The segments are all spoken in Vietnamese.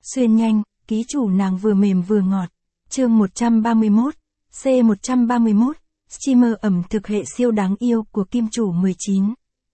Xuyên nhanh, ký chủ nàng vừa mềm vừa ngọt. Chương 131, C131, streamer ẩm thực hệ siêu đáng yêu của Kim Chủ 19.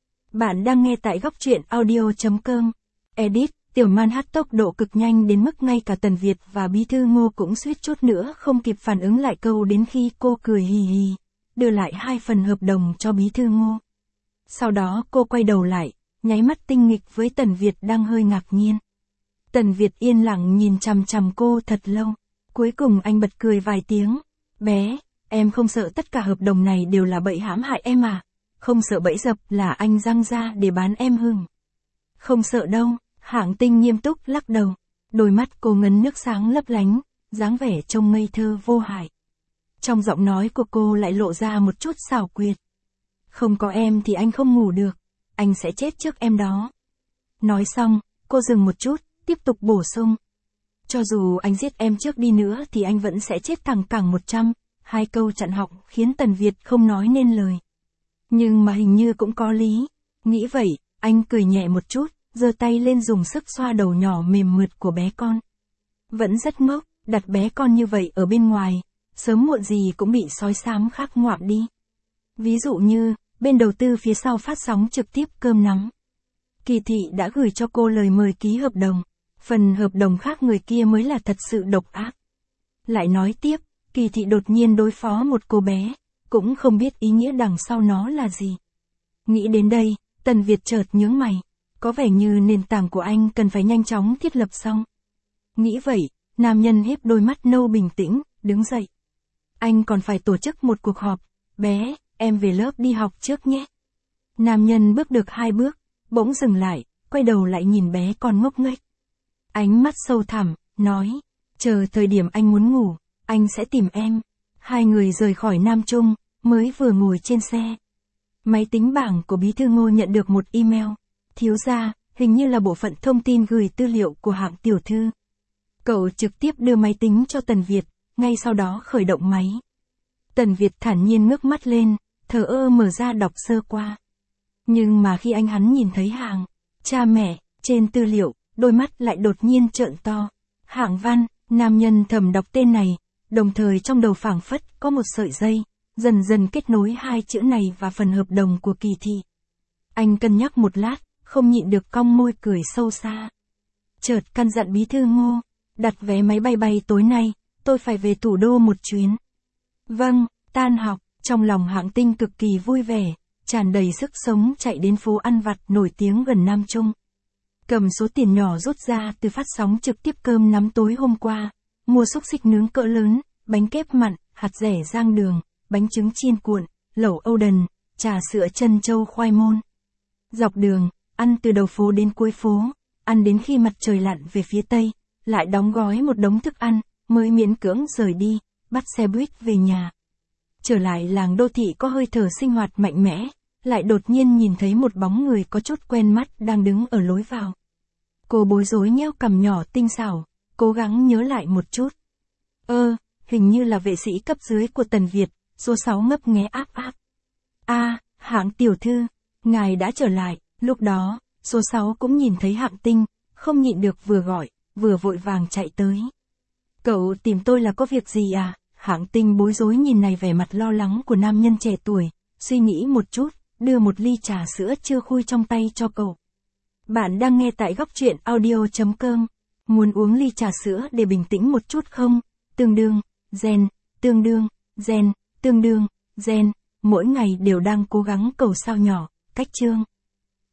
Bạn đang nghe tại góc truyện audio.com. Edit, Tiểu Man hát tốc độ cực nhanh đến mức ngay cả Tần Việt và Bí thư Ngô cũng suýt chút nữa không kịp phản ứng lại câu đến khi cô cười hì hì, đưa lại 2 phần hợp đồng cho Bí thư Ngô. Sau đó cô quay đầu lại, nháy mắt tinh nghịch với Tần Việt đang hơi ngạc nhiên. Tần Việt yên lặng nhìn chằm chằm cô thật lâu. Cuối cùng anh bật cười vài tiếng. Bé, em không sợ tất cả hợp đồng này đều là bẫy hãm hại em à? Không sợ bẫy dập là anh răng ra để bán em hừng? Không sợ đâu, Hạng Tinh nghiêm túc lắc đầu. Đôi mắt cô ngấn nước sáng lấp lánh, dáng vẻ trông ngây thơ vô hại. Trong giọng nói của cô lại lộ ra một chút xảo quyệt. Không có em thì anh không ngủ được, anh sẽ chết trước em đó. Nói xong, cô dừng một chút, tiếp tục bổ sung. Cho dù anh giết em trước đi nữa thì anh vẫn sẽ chết thẳng cẳng 100, 2 câu chặn họng khiến Tần Việt không nói nên lời. Nhưng mà hình như cũng có lý. Nghĩ vậy, anh cười nhẹ một chút, giơ tay lên dùng sức xoa đầu nhỏ mềm mượt của bé con. Vẫn rất ngốc, đặt bé con như vậy ở bên ngoài, sớm muộn gì cũng bị sói xám khác ngoạm đi. Ví dụ như, bên đầu tư phía sau phát sóng trực tiếp cơm nắm. Kỳ Thị đã gửi cho cô lời mời ký hợp đồng. Phần hợp đồng khác người kia mới là thật sự độc ác. Lại nói tiếp, Kỳ Thị đột nhiên đối phó một cô bé, cũng không biết ý nghĩa đằng sau nó là gì. Nghĩ đến đây, Tần Việt chợt nhướng mày. Có vẻ như nền tảng của anh cần phải nhanh chóng thiết lập xong. Nghĩ vậy, nam nhân híp đôi mắt nâu bình tĩnh, đứng dậy. Anh còn phải tổ chức một cuộc họp. Bé, em về lớp đi học trước nhé. Nam nhân bước được 2 bước, bỗng dừng lại, quay đầu lại nhìn bé con ngốc nghếch. Ánh mắt sâu thẳm, nói, chờ thời điểm anh muốn ngủ, anh sẽ tìm em. Hai người rời khỏi Nam Trung, mới vừa ngồi trên xe. Máy tính bảng của Bí thư Ngô nhận được một email. Thiếu gia, hình như là bộ phận thông tin gửi tư liệu của Hạng tiểu thư. Cậu trực tiếp đưa máy tính cho Tần Việt, ngay sau đó khởi động máy. Tần Việt thản nhiên ngước mắt lên, thờ ơ mở ra đọc sơ qua. Nhưng mà khi hắn nhìn thấy Hạng, cha mẹ, trên tư liệu, đôi mắt lại đột nhiên trợn to. Hạng Văn, nam nhân thầm đọc tên này, đồng thời trong đầu phảng phất có một sợi dây, dần dần kết nối 2 chữ này và phần hợp đồng của Kỳ Thị. Anh cân nhắc một lát, không nhịn được cong môi cười sâu xa. Chợt căn dặn Bí thư Ngô, đặt vé máy bay bay tối nay, tôi phải về thủ đô một chuyến. Vâng, tan học, trong lòng Hạng Tinh cực kỳ vui vẻ, tràn đầy sức sống chạy đến phố ăn vặt nổi tiếng gần Nam Trung. Cầm số tiền nhỏ rút ra từ phát sóng trực tiếp cơm nắm tối hôm qua, mua xúc xích nướng cỡ lớn, bánh kép mặn, hạt dẻ rang đường, bánh trứng chiên cuộn, lẩu Âu Đần, trà sữa trân châu khoai môn. Dọc đường, ăn từ đầu phố đến cuối phố, ăn đến khi mặt trời lặn về phía tây, lại đóng gói một đống thức ăn, mới miễn cưỡng rời đi, bắt xe buýt về nhà. Trở lại làng đô thị có hơi thở sinh hoạt mạnh mẽ, lại đột nhiên nhìn thấy một bóng người có chút quen mắt đang đứng ở lối vào. Cô bối rối nhéo cằm nhỏ tinh xảo, cố gắng nhớ lại một chút. Hình như là vệ sĩ cấp dưới của Tần Việt, số 6 ngấp nghé áp áp. Hạng tiểu thư, ngài đã trở lại. Lúc đó, số 6 cũng nhìn thấy Hạng Tinh, không nhịn được vừa gọi, vừa vội vàng chạy tới. Cậu tìm tôi là có việc gì à? Hạng Tinh bối rối nhìn này vẻ mặt lo lắng của nam nhân trẻ tuổi, suy nghĩ một chút, đưa một ly trà sữa chưa khui trong tay cho cậu. Bạn đang nghe tại góc truyện audio.com. Muốn uống ly trà sữa để bình tĩnh một chút không? Tương đương, gen, tương đương, gen, tương đương, gen, mỗi ngày đều đang cố gắng cầu sao nhỏ, cách chương.